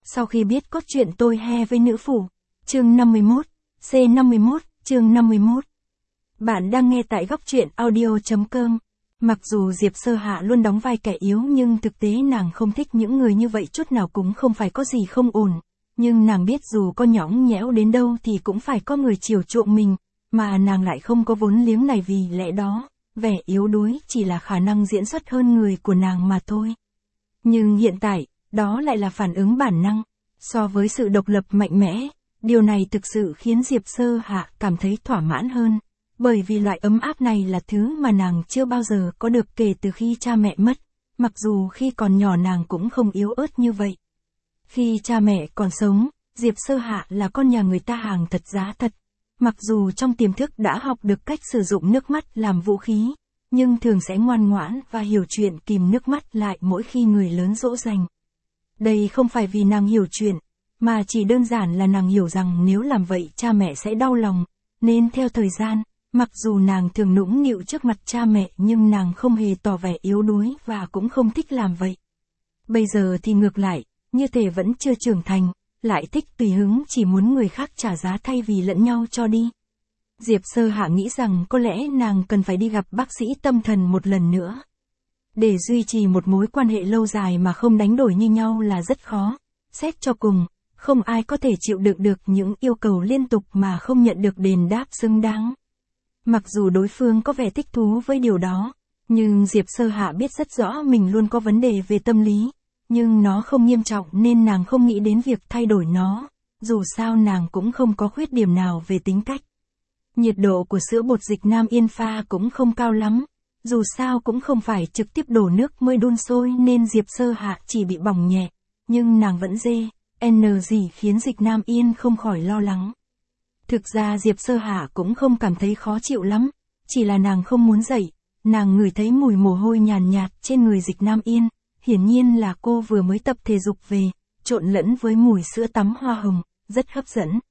Sau khi biết cốt truyện tôi he với nữ phủ. Chương 51, C51, chương 51. Bạn đang nghe tại góc truyện audio.com. Mặc dù Diệp Sơ Hạ luôn đóng vai kẻ yếu nhưng thực tế nàng không thích những người như vậy chút nào, cũng không phải có gì không ổn. Nhưng nàng biết dù có nhõng nhẽo đến đâu thì cũng phải có người chiều chuộng mình, mà nàng lại không có vốn liếng này, vì lẽ đó, vẻ yếu đuối chỉ là khả năng diễn xuất hơn người của nàng mà thôi. Nhưng hiện tại, đó lại là phản ứng bản năng. So với sự độc lập mạnh mẽ, điều này thực sự khiến Diệp Sơ Hạ cảm thấy thỏa mãn hơn. Bởi vì loại ấm áp này là thứ mà nàng chưa bao giờ có được kể từ khi cha mẹ mất. Mặc dù khi còn nhỏ nàng cũng không yếu ớt như vậy. Khi cha mẹ còn sống, Diệp Sơ Hạ là con nhà người ta hàng thật giá thật. Mặc dù trong tiềm thức đã học được cách sử dụng nước mắt làm vũ khí, nhưng thường sẽ ngoan ngoãn và hiểu chuyện kìm nước mắt lại mỗi khi người lớn dỗ dành. Đây không phải vì nàng hiểu chuyện, mà chỉ đơn giản là nàng hiểu rằng nếu làm vậy cha mẹ sẽ đau lòng, nên theo thời gian, mặc dù nàng thường nũng nịu trước mặt cha mẹ nhưng nàng không hề tỏ vẻ yếu đuối và cũng không thích làm vậy. Bây giờ thì ngược lại, như thể vẫn chưa trưởng thành, lại thích tùy hứng, chỉ muốn người khác trả giá thay vì lẫn nhau cho đi. Diệp Sơ Hạ nghĩ rằng có lẽ nàng cần phải đi gặp bác sĩ tâm thần một lần nữa. Để duy trì một mối quan hệ lâu dài mà không đánh đổi như nhau là rất khó. Xét cho cùng, không ai có thể chịu đựng được những yêu cầu liên tục mà không nhận được đền đáp xứng đáng. Mặc dù đối phương có vẻ thích thú với điều đó, nhưng Diệp Sơ Hạ biết rất rõ mình luôn có vấn đề về tâm lý, nhưng nó không nghiêm trọng nên nàng không nghĩ đến việc thay đổi nó, dù sao nàng cũng không có khuyết điểm nào về tính cách. Nhiệt độ của sữa bột dịch Nam Yên pha cũng không cao lắm, dù sao cũng không phải trực tiếp đổ nước mới đun sôi nên Diệp Sơ Hạ chỉ bị bỏng nhẹ, nhưng nàng vẫn gì khiến dịch Nam Yên không khỏi lo lắng. Thực ra Diệp Sơ Hạ cũng không cảm thấy khó chịu lắm, chỉ là nàng không muốn dậy, nàng ngửi thấy mùi mồ hôi nhàn nhạt trên người dịch Nam Yên, hiển nhiên là cô vừa mới tập thể dục về, trộn lẫn với mùi sữa tắm hoa hồng, rất hấp dẫn.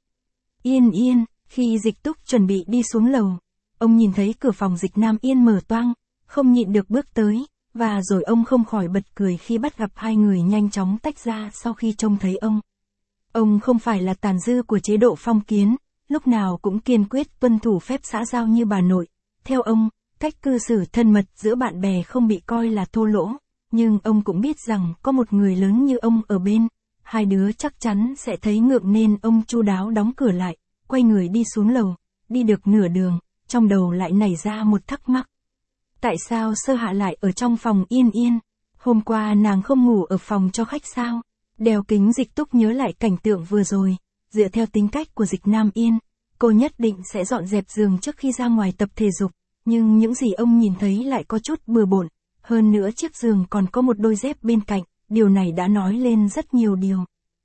Yên, khi Dịch Túc chuẩn bị đi xuống lầu, ông nhìn thấy cửa phòng dịch Nam Yên mở toang, không nhịn được bước tới, và rồi ông không khỏi bật cười khi bắt gặp hai người nhanh chóng tách ra sau khi trông thấy ông. Ông không phải là tàn dư của chế độ phong kiến, lúc nào cũng kiên quyết tuân thủ phép xã giao như bà nội. Theo ông, cách cư xử thân mật giữa bạn bè không bị coi là thô lỗ, nhưng ông cũng biết rằng có một người lớn như ông ở bên, hai đứa chắc chắn sẽ thấy ngượng nên ông chu đáo đóng cửa lại, quay người đi xuống lầu, đi được nửa đường, trong đầu lại nảy ra một thắc mắc. Tại sao Sơ Hạ lại ở trong phòng Yên? Hôm qua nàng không ngủ ở phòng cho khách sao? Đeo kính Dịch Túc nhớ lại cảnh tượng vừa rồi, dựa theo tính cách của dịch Nam Yên, cô nhất định sẽ dọn dẹp giường trước khi ra ngoài tập thể dục, nhưng những gì ông nhìn thấy lại có chút bừa bộn, hơn nữa chiếc giường còn có một đôi dép bên cạnh, điều này đã nói lên rất nhiều điều.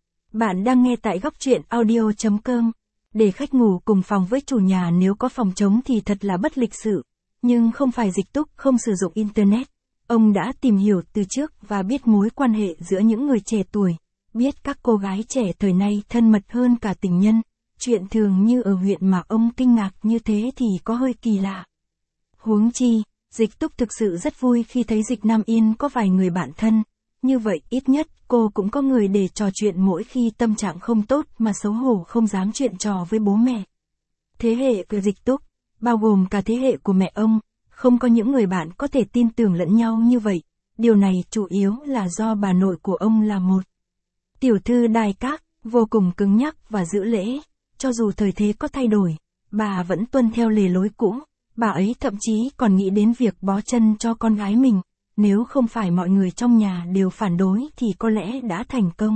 Bạn đang nghe tại góc truyện audio.com. Để khách ngủ cùng phòng với chủ nhà nếu có phòng trống thì thật là bất lịch sự. Nhưng không phải Dịch Túc không sử dụng Internet. Ông đã tìm hiểu từ trước và biết mối quan hệ giữa những người trẻ tuổi. Biết các cô gái trẻ thời nay thân mật hơn cả tình nhân. Chuyện thường như ở huyện mà ông kinh ngạc như thế thì có hơi kỳ lạ. Huống chi, Dịch Túc thực sự rất vui khi thấy dịch Nam Yên có vài người bạn thân. Như vậy ít nhất cô cũng có người để trò chuyện mỗi khi tâm trạng không tốt mà xấu hổ không dám chuyện trò với bố mẹ. Thế hệ của Dịch Túc, bao gồm cả thế hệ của mẹ ông, không có những người bạn có thể tin tưởng lẫn nhau như vậy. Điều này chủ yếu là do bà nội của ông là một tiểu thư đài các, vô cùng cứng nhắc và giữ lễ. Cho dù thời thế có thay đổi, bà vẫn tuân theo lề lối cũ. Bà ấy thậm chí còn nghĩ đến việc bó chân cho con gái mình. Nếu không phải mọi người trong nhà đều phản đối thì có lẽ đã thành công.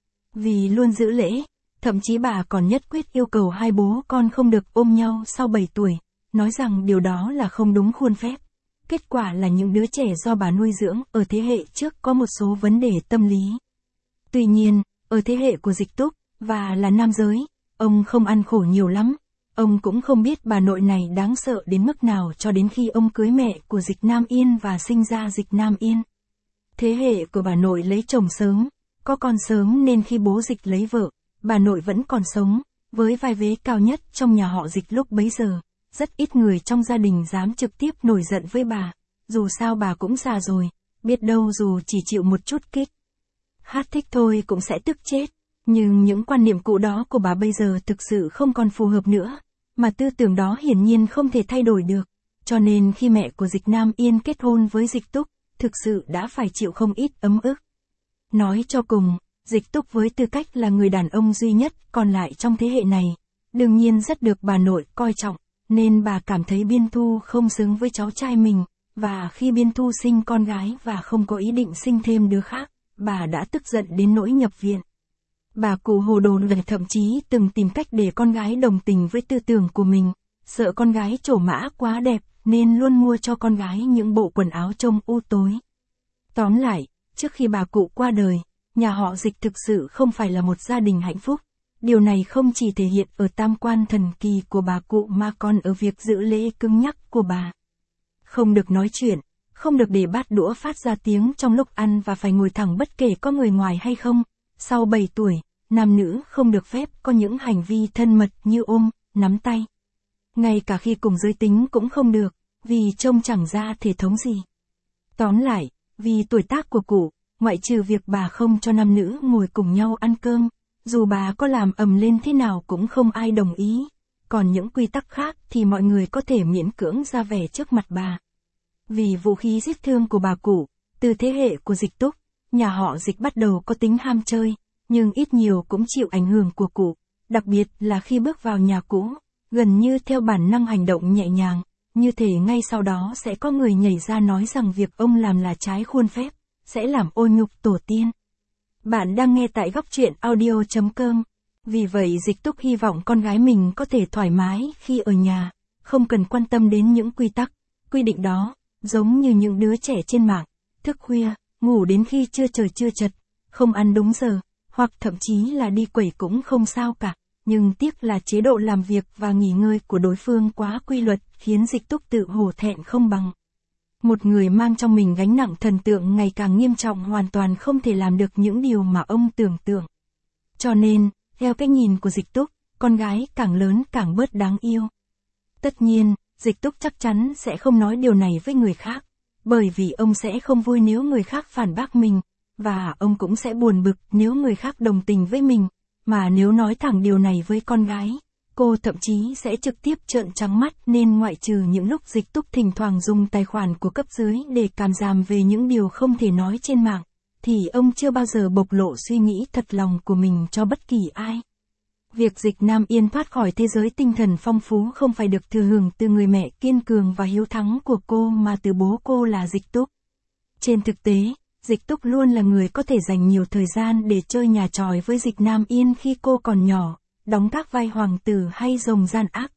Vì luôn giữ lễ, thậm chí bà còn nhất quyết yêu cầu hai bố con không được ôm nhau sau 7 tuổi, nói rằng điều đó là không đúng khuôn phép. Kết quả là những đứa trẻ do bà nuôi dưỡng ở thế hệ trước có một số vấn đề tâm lý. Tuy nhiên, ở thế hệ của Dịch Túc, và là nam giới, ông không ăn khổ nhiều lắm. Ông cũng không biết bà nội này đáng sợ đến mức nào cho đến khi ông cưới mẹ của dịch Nam Yên và sinh ra dịch Nam Yên. Thế hệ của bà nội lấy chồng sớm, có con sớm nên khi bố Dịch lấy vợ, bà nội vẫn còn sống, với vai vế cao nhất trong nhà họ Dịch lúc bấy giờ. Rất ít người trong gia đình dám trực tiếp nổi giận với bà, dù sao bà cũng già rồi, biết đâu dù chỉ chịu một chút kích hát thích thôi cũng sẽ tức chết. Nhưng những quan niệm cũ đó của bà bây giờ thực sự không còn phù hợp nữa, mà tư tưởng đó hiển nhiên không thể thay đổi được. Cho nên khi mẹ của Dịch Nam Yên kết hôn với Dịch Túc, thực sự đã phải chịu không ít ấm ức. Nói cho cùng, Dịch Túc với tư cách là người đàn ông duy nhất còn lại trong thế hệ này, đương nhiên rất được bà nội coi trọng, nên bà cảm thấy Biên Thu không xứng với cháu trai mình, và khi Biên Thu sinh con gái và không có ý định sinh thêm đứa khác, bà đã tức giận đến nỗi nhập viện. Bà cụ hồ đồ lần thậm chí từng tìm cách để con gái đồng tình với tư tưởng của mình, sợ con gái trổ mã quá đẹp, nên luôn mua cho con gái những bộ quần áo trông u tối. Tóm lại, trước khi bà cụ qua đời, nhà họ Dịch thực sự không phải là một gia đình hạnh phúc. Điều này không chỉ thể hiện ở tam quan thần kỳ của bà cụ mà còn ở việc giữ lễ cứng nhắc của bà. Không được nói chuyện, không được để bát đũa phát ra tiếng trong lúc ăn và phải ngồi thẳng bất kể có người ngoài hay không. Sau 7 tuổi, nam nữ không được phép có những hành vi thân mật như ôm, nắm tay. Ngay cả khi cùng giới tính cũng không được, vì trông chẳng ra thể thống gì. Tóm lại, vì tuổi tác của cụ, ngoại trừ việc bà không cho nam nữ ngồi cùng nhau ăn cơm, dù bà có làm ầm lên thế nào cũng không ai đồng ý. Còn những quy tắc khác thì mọi người có thể miễn cưỡng ra vẻ trước mặt bà. Vì vũ khí giết thương của bà cụ, từ thế hệ của Dịch Túc, nhà họ Dịch bắt đầu có tính ham chơi, nhưng ít nhiều cũng chịu ảnh hưởng của cụ, đặc biệt là khi bước vào nhà cũ, gần như theo bản năng hành động nhẹ nhàng, như thể ngay sau đó sẽ có người nhảy ra nói rằng việc ông làm là trái khuôn phép, sẽ làm ô nhục tổ tiên. Bạn đang nghe tại góc truyện audio.com. Vì vậy Dịch Túc hy vọng con gái mình có thể thoải mái khi ở nhà, không cần quan tâm đến những quy tắc, quy định đó, giống như những đứa trẻ trên mạng, thức khuya, ngủ đến khi trưa trời chưa chật, không ăn đúng giờ, hoặc thậm chí là đi quẩy cũng không sao cả, nhưng tiếc là chế độ làm việc và nghỉ ngơi của đối phương quá quy luật khiến Dịch Túc tự hổ thẹn không bằng. Một người mang trong mình gánh nặng thần tượng ngày càng nghiêm trọng hoàn toàn không thể làm được những điều mà ông tưởng tượng. Cho nên, theo cái nhìn của Dịch Túc, con gái càng lớn càng bớt đáng yêu. Tất nhiên, Dịch Túc chắc chắn sẽ không nói điều này với người khác, bởi vì ông sẽ không vui nếu người khác phản bác mình, và ông cũng sẽ buồn bực nếu người khác đồng tình với mình, mà nếu nói thẳng điều này với con gái, cô thậm chí sẽ trực tiếp trợn trắng mắt nên ngoại trừ những lúc Dịch Túc thỉnh thoảng dùng tài khoản của cấp dưới để cảm giảm về những điều không thể nói trên mạng, thì ông chưa bao giờ bộc lộ suy nghĩ thật lòng của mình cho bất kỳ ai. Việc Dịch Nam Yên thoát khỏi thế giới tinh thần phong phú không phải được thừa hưởng từ người mẹ kiên cường và hiếu thắng của cô mà từ bố cô là Dịch Túc. Trên thực tế, Dịch Túc luôn là người có thể dành nhiều thời gian để chơi nhà tròi với Dịch Nam Yên khi cô còn nhỏ, đóng các vai hoàng tử hay rồng gian ác,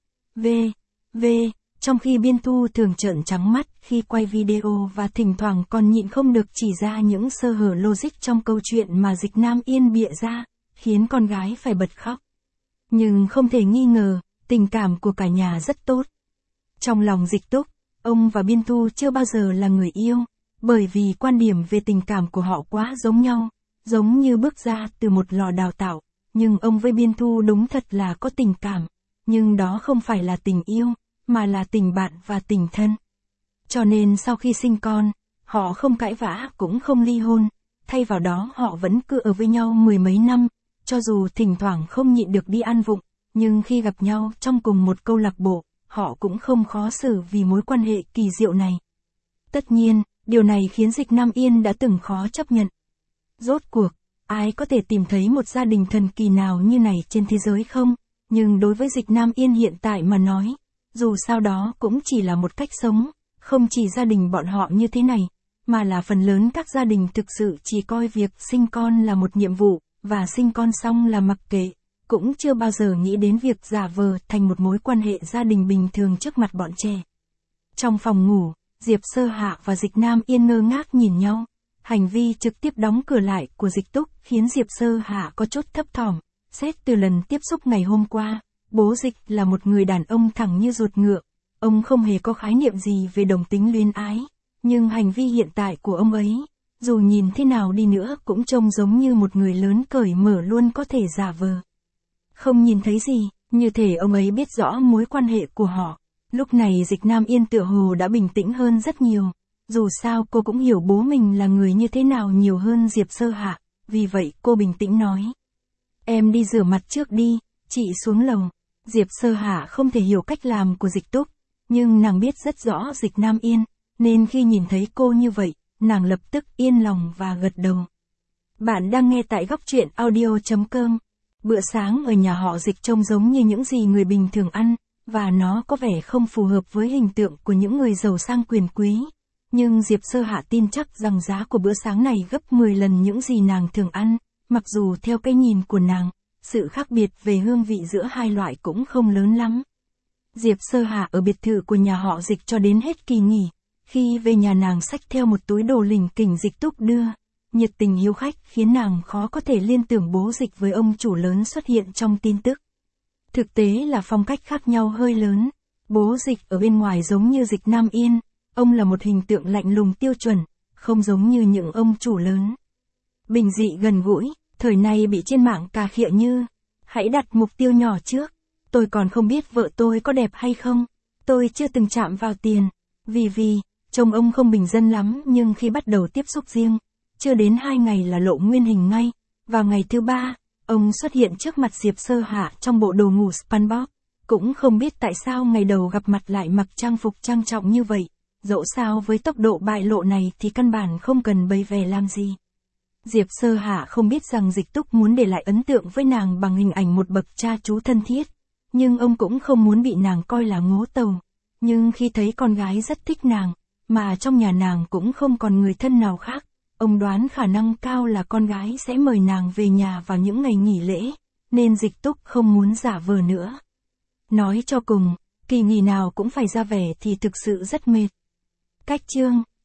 trong khi Biên Thu thường trợn trắng mắt khi quay video và thỉnh thoảng còn nhịn không được chỉ ra những sơ hở logic trong câu chuyện mà Dịch Nam Yên bịa ra, khiến con gái phải bật khóc. Nhưng không thể nghi ngờ, tình cảm của cả nhà rất tốt. Trong lòng Dịch Túc, ông và Biên Thu chưa bao giờ là người yêu, bởi vì quan điểm về tình cảm của họ quá giống nhau, giống như bước ra từ một lò đào tạo, nhưng ông với Biên Thu đúng thật là có tình cảm, nhưng đó không phải là tình yêu, mà là tình bạn và tình thân. Cho nên sau khi sinh con, họ không cãi vã cũng không ly hôn, thay vào đó họ vẫn cứ ở với nhau mười mấy năm, cho dù thỉnh thoảng không nhịn được đi ăn vụng, nhưng khi gặp nhau trong cùng một câu lạc bộ, họ cũng không khó xử vì mối quan hệ kỳ diệu này. Tất nhiên, điều này khiến Dịch Nam Yên đã từng khó chấp nhận. Rốt cuộc, ai có thể tìm thấy một gia đình thần kỳ nào như này trên thế giới không? Nhưng đối với Dịch Nam Yên hiện tại mà nói, dù sao đó cũng chỉ là một cách sống, không chỉ gia đình bọn họ như thế này, mà là phần lớn các gia đình thực sự chỉ coi việc sinh con là một nhiệm vụ, và sinh con xong là mặc kệ, cũng chưa bao giờ nghĩ đến việc giả vờ thành một mối quan hệ gia đình bình thường trước mặt bọn trẻ. Trong phòng ngủ, Diệp Sơ Hạ và Dịch Nam Yên ngơ ngác nhìn nhau. Hành vi trực tiếp đóng cửa lại của Dịch Túc khiến Diệp Sơ Hạ có chút thấp thỏm. Xét từ lần tiếp xúc ngày hôm qua, bố Dịch là một người đàn ông thẳng như ruột ngựa. Ông không hề có khái niệm gì về đồng tính luyến ái. Nhưng hành vi hiện tại của ông ấy, dù nhìn thế nào đi nữa cũng trông giống như một người lớn cởi mở luôn có thể giả vờ. Không nhìn thấy gì, như thể ông ấy biết rõ mối quan hệ của họ. Lúc này Dịch Nam Yên tựa hồ đã bình tĩnh hơn rất nhiều. Dù sao cô cũng hiểu bố mình là người như thế nào nhiều hơn Diệp Sơ Hạ, vì vậy cô bình tĩnh nói. Em đi rửa mặt trước đi, chị xuống lầu. Diệp Sơ Hạ không thể hiểu cách làm của Dịch Túc, nhưng nàng biết rất rõ Dịch Nam Yên, nên khi nhìn thấy cô như vậy, nàng lập tức yên lòng và gật đầu. Bạn đang nghe tại góc truyện audio.com. Bữa sáng ở nhà họ Dịch trông giống như những gì người bình thường ăn, và nó có vẻ không phù hợp với hình tượng của những người giàu sang quyền quý. Nhưng Diệp Sơ Hạ tin chắc rằng giá của bữa sáng này gấp 10 lần những gì nàng thường ăn, mặc dù theo cái nhìn của nàng, sự khác biệt về hương vị giữa hai loại cũng không lớn lắm. Diệp Sơ Hạ ở biệt thự của nhà họ Dịch cho đến hết kỳ nghỉ, khi về nhà nàng xách theo một túi đồ lỉnh kỉnh Dịch Túc đưa. Nhiệt tình hiếu khách khiến nàng khó có thể liên tưởng bố Dịch với ông chủ lớn xuất hiện trong tin tức. Thực tế là phong cách khác nhau hơi lớn. Bố Dịch ở bên ngoài giống như Dịch Nam Yên, ông là một hình tượng lạnh lùng tiêu chuẩn, không giống như những ông chủ lớn. Bình dị gần gũi, thời này bị trên mạng cà khịa như, hãy đặt mục tiêu nhỏ trước, tôi còn không biết vợ tôi có đẹp hay không, tôi chưa từng chạm vào tiền, vì, chồng ông không bình dân lắm nhưng khi bắt đầu tiếp xúc riêng, chưa đến 2 ngày là lộ nguyên hình ngay, vào ngày thứ 3, ông xuất hiện trước mặt Diệp Sơ Hạ trong bộ đồ ngủ SpongeBob, cũng không biết tại sao ngày đầu gặp mặt lại mặc trang phục trang trọng như vậy, dẫu sao với tốc độ bại lộ này thì căn bản không cần bày vẽ làm gì. Diệp Sơ Hạ không biết rằng Dịch Túc muốn để lại ấn tượng với nàng bằng hình ảnh một bậc cha chú thân thiết, nhưng ông cũng không muốn bị nàng coi là ngố tàu. Nhưng khi thấy con gái rất thích nàng, mà trong nhà nàng cũng không còn người thân nào khác, ông đoán khả năng cao là con gái sẽ mời nàng về nhà vào những ngày nghỉ lễ, nên Dịch Túc không muốn giả vờ nữa. Nói cho cùng, kỳ nghỉ nào cũng phải ra vẻ thì thực sự rất mệt. Cách chương